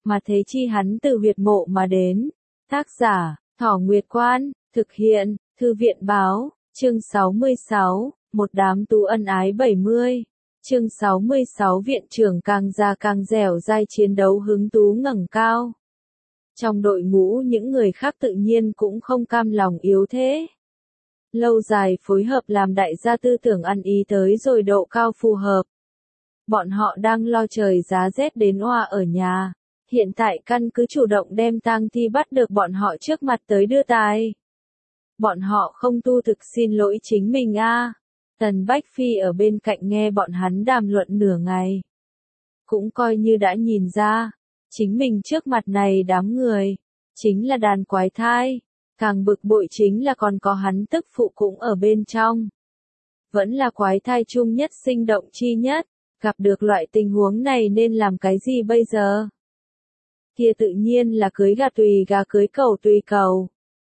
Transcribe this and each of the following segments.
mà thế chi hắn từ huyệt mộ mà đến. Tác giả, Thỏ Nguyệt Quan, thực hiện, Thư viện báo, chương 66, một đám tú ân ái 70. Chương 66 viện trưởng càng già càng dẻo dai chiến đấu hứng tú ngẩng cao. Trong đội ngũ những người khác tự nhiên cũng không cam lòng yếu thế. Lâu dài phối hợp làm đại gia tư tưởng ăn ý tới rồi độ cao phù hợp. Bọn họ đang lo trời giá rét đến oa ở nhà. Hiện tại căn cứ chủ động đem tang thi bắt được bọn họ trước mặt tới đưa tài. Bọn họ không tu thực xin lỗi chính mình a. Tần Bách Phi ở bên cạnh nghe bọn hắn đàm luận nửa ngày. Cũng coi như đã nhìn ra, chính mình trước mặt này đám người, chính là đàn quái thai. Càng bực bội chính là còn có hắn tức phụ cũng ở bên trong. Vẫn là quái thai chung nhất sinh động chi nhất, gặp được loại tình huống này nên làm cái gì bây giờ? Kia tự nhiên là cưới gà cưới cầu tùy cầu.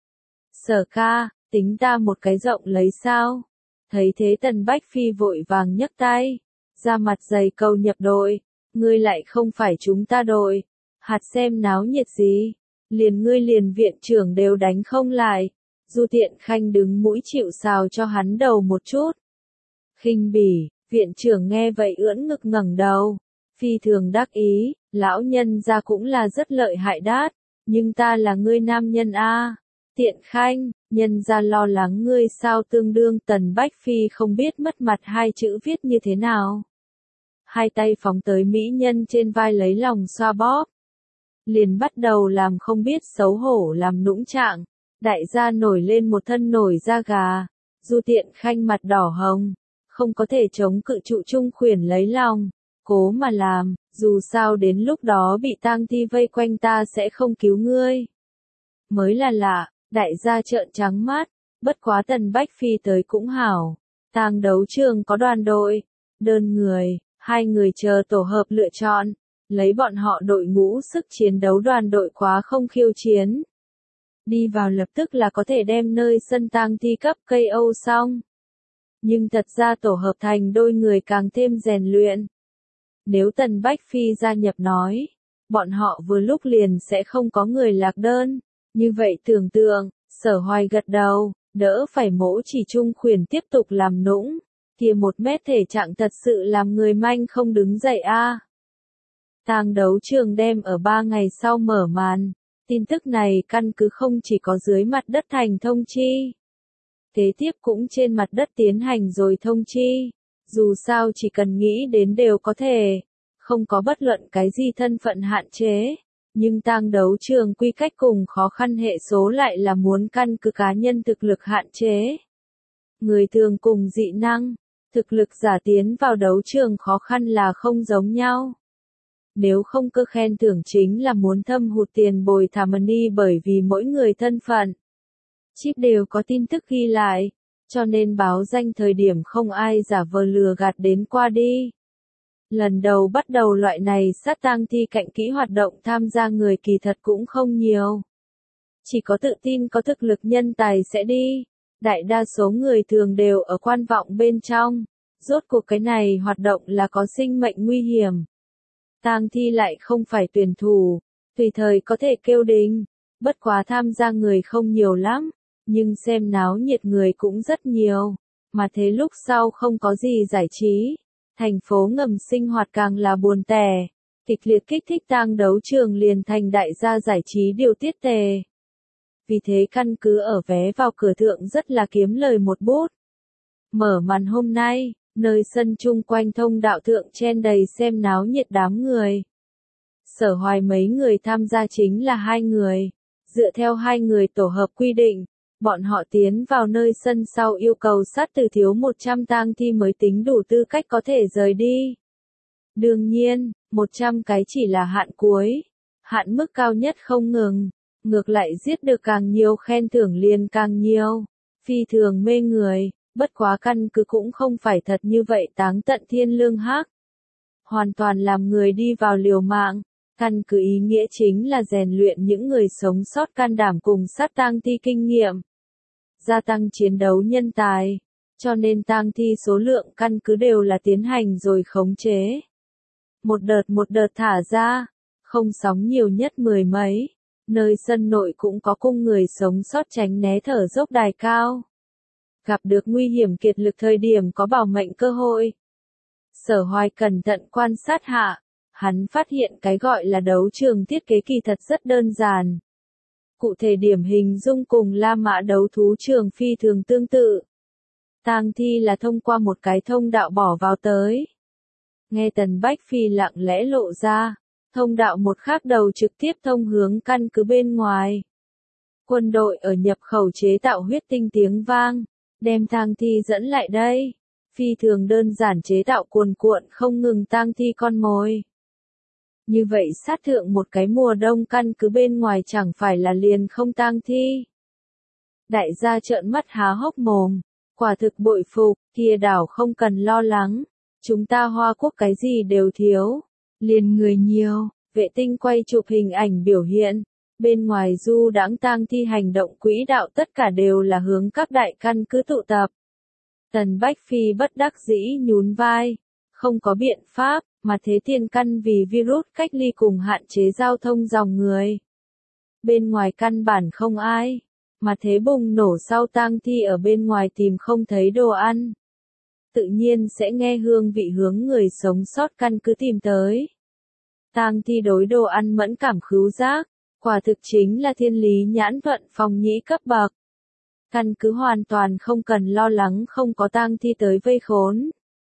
Sở ca, tính ta một cái rộng lấy sao? Thấy thế Tần Bách Phi vội vàng nhấc tay, ra mặt dày cầu nhập đội, ngươi lại không phải chúng ta đội, hạt xem náo nhiệt gì, liền ngươi liền viện trưởng đều đánh không lại, Du Tiện Khanh đứng mũi chịu sào cho hắn đầu một chút. Khinh bỉ, viện trưởng nghe vậy ưỡn ngực ngẩng đầu, phi thường đắc ý, lão nhân gia cũng là rất lợi hại đát, nhưng ta là ngươi nam nhân a. Tiện Khanh, nhân gia lo lắng ngươi sao tương đương. Tần Bách Phi không biết mất mặt hai chữ viết như thế nào. Hai tay phóng tới mỹ nhân trên vai lấy lòng xoa bóp. Liền bắt đầu làm không biết xấu hổ làm nũng trạng. Đại gia nổi lên một thân nổi da gà. Du Tiện Khanh mặt đỏ hồng. Không có thể chống cự trụ trung khuyển lấy lòng. Cố mà làm, dù sao đến lúc đó bị tang thi vây quanh ta sẽ không cứu ngươi. Mới là lạ. Đại gia trợn trắng mắt, bất quá Tần Bách Phi tới cũng hảo. Tang đấu trường có đoàn đội, đơn người, hai người chờ tổ hợp lựa chọn, lấy bọn họ đội ngũ sức chiến đấu đoàn đội quá không khiêu chiến. Đi vào lập tức là có thể đem nơi sân tang thi cấp KO xong. Nhưng thật ra tổ hợp thành đôi người càng thêm rèn luyện. Nếu Tần Bách Phi gia nhập nói, bọn họ vừa lúc liền sẽ không có người lạc đơn. Như vậy tưởng tượng, Sở Hoài gật đầu, đỡ phải mỗ chỉ trung khuyển tiếp tục làm nũng, kia 1 mét thể trạng thật sự làm người manh không đứng dậy a. Tang đấu trường đem ở 3 ngày sau mở màn, tin tức này căn cứ không chỉ có dưới mặt đất thành thông chi. Kế tiếp cũng trên mặt đất tiến hành rồi thông chi, dù sao chỉ cần nghĩ đến đều có thể, không có bất luận cái gì thân phận hạn chế. Nhưng tang đấu trường quy cách cùng khó khăn hệ số lại là muốn căn cứ cá nhân thực lực hạn chế. Người thường cùng dị năng, thực lực giả tiến vào đấu trường khó khăn là không giống nhau. Nếu không cơ khen thưởng chính là muốn thâm hụt tiền bồi thả money bởi vì mỗi người thân phận. Chip đều có tin tức ghi lại, cho nên báo danh thời điểm không ai giả vờ lừa gạt đến qua đi. Lần đầu bắt đầu loại này sát tang thi cạnh kỹ hoạt động tham gia người kỳ thật cũng không nhiều. Chỉ có tự tin có thực lực nhân tài sẽ đi. Đại đa số người thường đều ở quan vọng bên trong. Rốt cuộc cái này hoạt động là có sinh mệnh nguy hiểm. Tang thi lại không phải tuyển thủ, tùy thời có thể kêu đình. Bất quá tham gia người không nhiều lắm, nhưng xem náo nhiệt người cũng rất nhiều. Mà thế lúc sau không có gì giải trí. Thành phố ngầm sinh hoạt càng là buồn tẻ, kịch liệt kích thích tang đấu trường liền thành đại gia giải trí điều tiết tề. Vì thế căn cứ ở vé vào cửa thượng rất là kiếm lời một bút. Mở màn hôm nay, nơi sân chung quanh thông đạo thượng chen đầy xem náo nhiệt đám người. Sở Hoài mấy người tham gia chính là 2 người, dựa theo 2 người tổ hợp quy định. Bọn họ tiến vào nơi sân sau yêu cầu sát từ thiếu 100 tang thi mới tính đủ tư cách có thể rời đi. Đương nhiên, 100 cái chỉ là hạn cuối. Hạn mức cao nhất không ngừng. Ngược lại giết được càng nhiều khen thưởng liền càng nhiều. Phi thường mê người, bất quá căn cứ cũng không phải thật như vậy táng tận thiên lương hắc. Hoàn toàn làm người đi vào liều mạng. Căn cứ ý nghĩa chính là rèn luyện những người sống sót can đảm cùng sát tang thi kinh nghiệm. Gia tăng chiến đấu nhân tài, cho nên tang thi số lượng căn cứ đều là tiến hành rồi khống chế. Một đợt thả ra, không sóng nhiều nhất 10 mấy. Nơi sân nội cũng có cung người sống sót tránh né thở dốc đài cao. Gặp được nguy hiểm kiệt lực thời điểm có bảo mệnh cơ hội. Sở Hoài cẩn thận quan sát hạ, hắn phát hiện cái gọi là đấu trường thiết kế kỳ thật rất đơn giản. Cụ thể điểm hình dung cùng La Mã đấu thú trường phi thường tương tự. Tang thi là thông qua một cái thông đạo bỏ vào tới. Nghe Tần Bách Phi lặng lẽ lộ ra, thông đạo một khác đầu trực tiếp thông hướng căn cứ bên ngoài. Quân đội ở nhập khẩu chế tạo huyết tinh tiếng vang, đem tang thi dẫn lại đây. Phi thường đơn giản chế tạo cuồn cuộn không ngừng tang thi con mồi. Như vậy sát thượng một cái mùa đông căn cứ bên ngoài chẳng phải là liền không tang thi. Đại gia trợn mắt há hốc mồm, quả thực bội phục, kia đảo không cần lo lắng. Chúng ta Hoa Quốc cái gì đều thiếu, liền người nhiều, vệ tinh quay chụp hình ảnh biểu hiện. Bên ngoài du đãng tang thi hành động quỹ đạo tất cả đều là hướng các đại căn cứ tụ tập. Tần Bách Phi bất đắc dĩ nhún vai, không có biện pháp, mà thế tiền căn vì virus cách ly cùng hạn chế giao thông dòng người. Bên ngoài căn bản không ai, mà thế bùng nổ sau tang thi ở bên ngoài tìm không thấy đồ ăn. Tự nhiên sẽ nghe hương vị hướng người sống sót căn cứ tìm tới. Tang thi đối đồ ăn mẫn cảm khứu giác, quả thực chính là thiên lý nhãn thuận phong nhĩ cấp bậc. Căn cứ hoàn toàn không cần lo lắng không có tang thi tới vây khốn.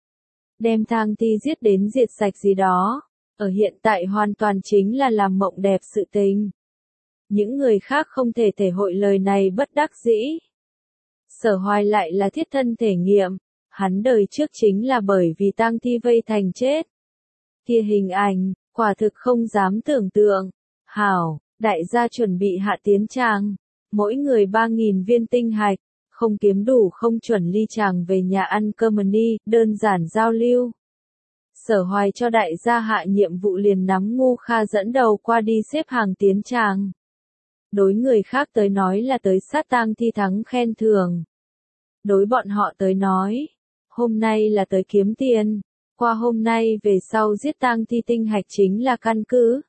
Đem tang thi giết đến diệt sạch gì đó, ở hiện tại hoàn toàn chính là làm mộng đẹp sự tình. Những người khác không thể thể hội lời này bất đắc dĩ. Sở Hoài lại là thiết thân thể nghiệm, hắn đời trước chính là bởi vì tang thi vây thành chết. Kia hình ảnh, quả thực không dám tưởng tượng. Hảo, đại gia chuẩn bị hạ tiến tràng. Mỗi người 3.000 viên tinh hạch, không kiếm đủ không chuẩn ly chàng về nhà ăn cơm đi, đơn giản giao lưu. Sở Hoài cho đại gia hạ nhiệm vụ liền nắm Ngu Kha dẫn đầu qua đi xếp hàng tiến tràng. Đối người khác tới nói là tới sát tang thi thắng khen thưởng. Đối bọn họ tới nói, hôm nay là tới kiếm tiền, qua hôm nay về sau giết tang thi tinh hạch chính là căn cứ.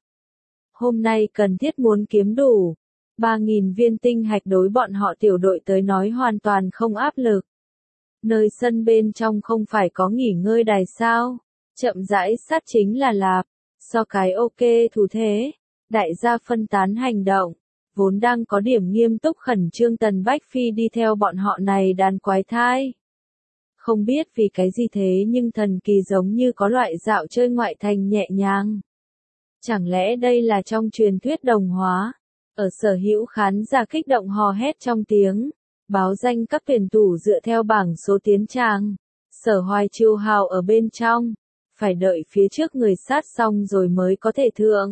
Hôm nay cần thiết muốn kiếm đủ. 3.000 viên tinh hạch đối bọn họ tiểu đội tới nói hoàn toàn không áp lực. Nơi sân bên trong không phải có nghỉ ngơi đài sao, chậm rãi sát chính là lạp, so cái ok thủ thế, đại gia phân tán hành động, vốn đang có điểm nghiêm túc khẩn trương Tần Bách Phi đi theo bọn họ này đàn quái thai. Không biết vì cái gì thế nhưng thần kỳ giống như có loại dạo chơi ngoại thành nhẹ nhàng. Chẳng lẽ đây là trong truyền thuyết đồng hóa? Ở sở hữu khán giả kích động hò hét trong tiếng, báo danh các tuyển thủ dựa theo bảng số tiến tràng. Sở Hoài chiêu hào ở bên trong, phải đợi phía trước người sát xong rồi mới có thể thượng.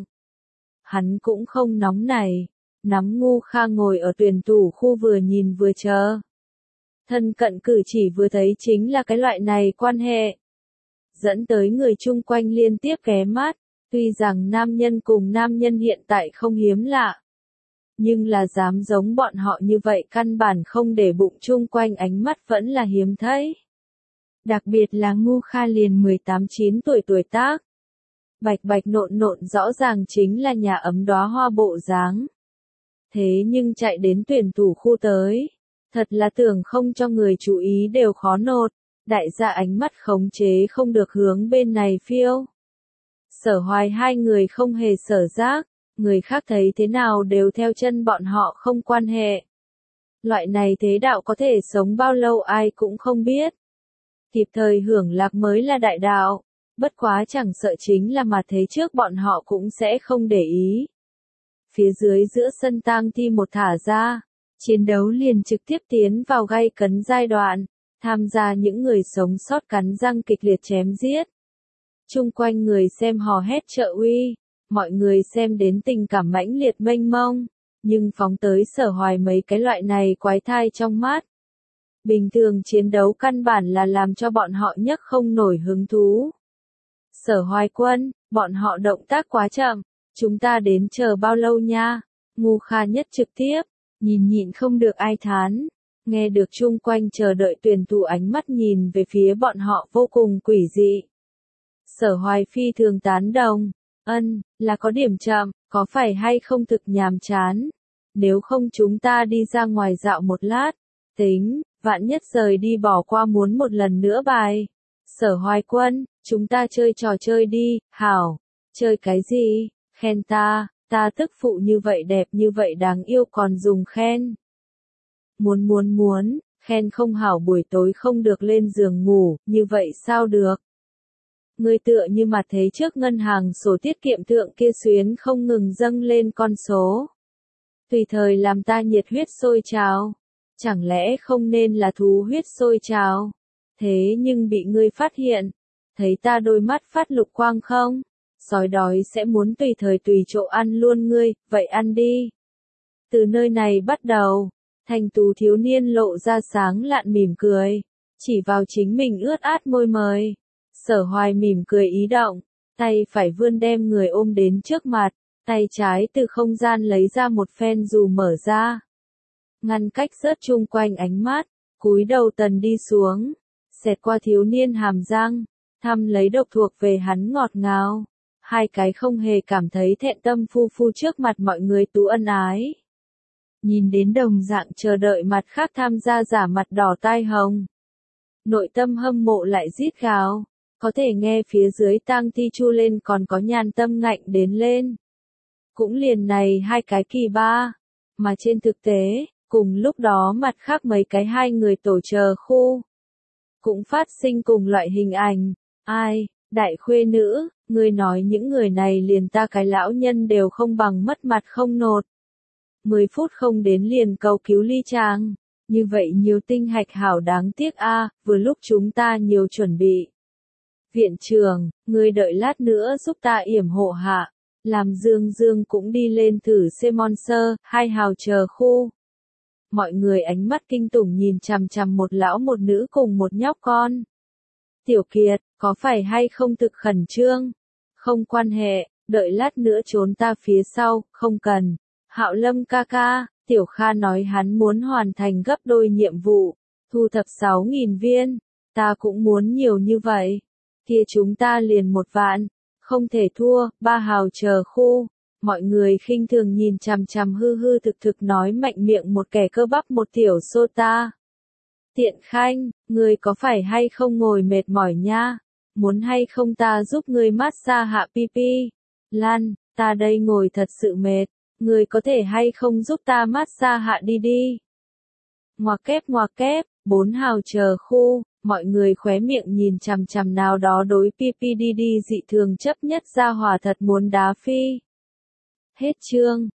Hắn cũng không nóng này, nắm Ngu Kha ngồi ở tuyển thủ khu vừa nhìn vừa chờ. Thân cận cử chỉ vừa thấy chính là cái loại này quan hệ. Dẫn tới người chung quanh liên tiếp ghé mắt, tuy rằng nam nhân cùng nam nhân hiện tại không hiếm lạ. Nhưng là dám giống bọn họ như vậy căn bản không để bụng chung quanh ánh mắt vẫn là hiếm thấy. Đặc biệt là Ngu Kha liền 18-9 tuổi tác. Bạch bạch nộn nộn rõ ràng chính là nhà ấm đóa hoa bộ dáng. Thế nhưng chạy đến tuyển thủ khu tới. Thật là tưởng không cho người chú ý đều khó nột. Đại gia ánh mắt khống chế không được hướng bên này phiêu. Sở Hoài hai người không hề sở giác. Người khác thấy thế nào đều theo chân bọn họ không quan hệ. Loại này thế đạo có thể sống bao lâu ai cũng không biết. Kịp thời hưởng lạc mới là đại đạo. Bất quá chẳng sợ chính là mà thấy trước bọn họ cũng sẽ không để ý. Phía dưới giữa sân tang thi một thả ra. Chiến đấu liền trực tiếp tiến vào gay cấn giai đoạn. Tham gia những người sống sót cắn răng kịch liệt chém giết. Chung quanh người xem hò hét trợ uy. Mọi người xem đến tình cảm mãnh liệt mênh mông, nhưng phóng tới Sở Hoài mấy cái loại này quái thai trong mắt. Bình thường chiến đấu căn bản là làm cho bọn họ nhấc không nổi hứng thú. Sở Hoài quân, bọn họ động tác quá chậm, chúng ta đến chờ bao lâu nha? Ngu Kha nhất trực tiếp, nhịn không được ai thán. Nghe được chung quanh chờ đợi tuyển thủ ánh mắt nhìn về phía bọn họ vô cùng quỷ dị. Sở Hoài phi thường tán đồng. Là có điểm chậm, có phải hay không thực nhàm chán? Nếu không chúng ta đi ra ngoài dạo một lát. Tính, vạn nhất rời đi bỏ qua muốn một lần nữa bài. Sở Hoài Quân, chúng ta chơi trò chơi đi, hảo. Chơi cái gì? Khen ta, ta tức phụ như vậy đẹp như vậy đáng yêu còn dùng khen. Muốn, khen không hảo buổi tối không được lên giường ngủ, như vậy sao được? Ngươi tựa như mặt thấy trước ngân hàng sổ tiết kiệm thượng kia xuyến không ngừng dâng lên con số. Tùy thời làm ta nhiệt huyết sôi trào. Chẳng lẽ không nên là thú huyết sôi trào? Thế nhưng bị ngươi phát hiện. Thấy ta đôi mắt phát lục quang không? Sói đói sẽ muốn tùy thời tùy chỗ ăn luôn ngươi, vậy ăn đi. Từ nơi này bắt đầu, thanh tú thiếu niên lộ ra sáng lạn mỉm cười. Chỉ vào chính mình ướt át môi mời. Sở Hoài mỉm cười ý động, tay phải vươn đem người ôm đến trước mặt, tay trái từ không gian lấy ra một phen dù mở ra. Ngăn cách rớt chung quanh ánh mắt, cúi đầu tần đi xuống, xẹt qua thiếu niên hàm răng, thăm lấy độc thuộc về hắn ngọt ngào. Hai cái không hề cảm thấy thẹn tâm phu phu trước mặt mọi người tú ân ái. Nhìn đến đồng dạng chờ đợi mặt khác tham gia giả mặt đỏ tai hồng. Nội tâm hâm mộ lại rít gào. Có thể nghe phía dưới tang thi chu lên còn có nhàn tâm ngạnh đến lên. Cũng liền này hai cái kỳ ba. Mà trên thực tế, cùng lúc đó mặt khác mấy cái hai người tổ chờ khu. Cũng phát sinh cùng loại hình ảnh. Ai, đại khuê nữ, ngươi nói những người này liền ta cái lão nhân đều không bằng mất mặt không nột. 10 phút không đến liền cầu cứu ly chàng. Như vậy nhiều tinh hạch hảo đáng tiếc a, vừa lúc chúng ta nhiều chuẩn bị. Viện trưởng, ngươi đợi lát nữa giúp ta yểm hộ hạ. Làm Dương cũng đi lên thử xe Monster, hai hào chờ khu. Mọi người ánh mắt kinh tủng nhìn chằm chằm một lão một nữ cùng một nhóc con. Tiểu Kiệt, có phải hay không thực khẩn trương? Không quan hệ, đợi lát nữa trốn ta phía sau, không cần. Hạo Lâm ca ca, Tiểu Kha nói hắn muốn hoàn thành gấp đôi nhiệm vụ, thu thập 6.000 viên. Ta cũng muốn nhiều như vậy. Kia chúng ta liền 1 vạn, không thể thua, 3 hào chờ khu. Mọi người khinh thường nhìn chằm chằm hư hư thực thực nói mạnh miệng một kẻ cơ bắp một tiểu sô ta. Tiện Khanh, ngươi có phải hay không ngồi mệt mỏi nha? Muốn hay không ta giúp ngươi massage hạ pipi? Lan, ta đây ngồi thật sự mệt, ngươi có thể hay không giúp ta massage hạ đi đi? Ngoặc kép, 4 hào chờ khu. Mọi người khóe miệng nhìn chằm chằm nào đó đối PPDD dị thường chấp nhất ra hỏa thật muốn đá phi. Hết chương.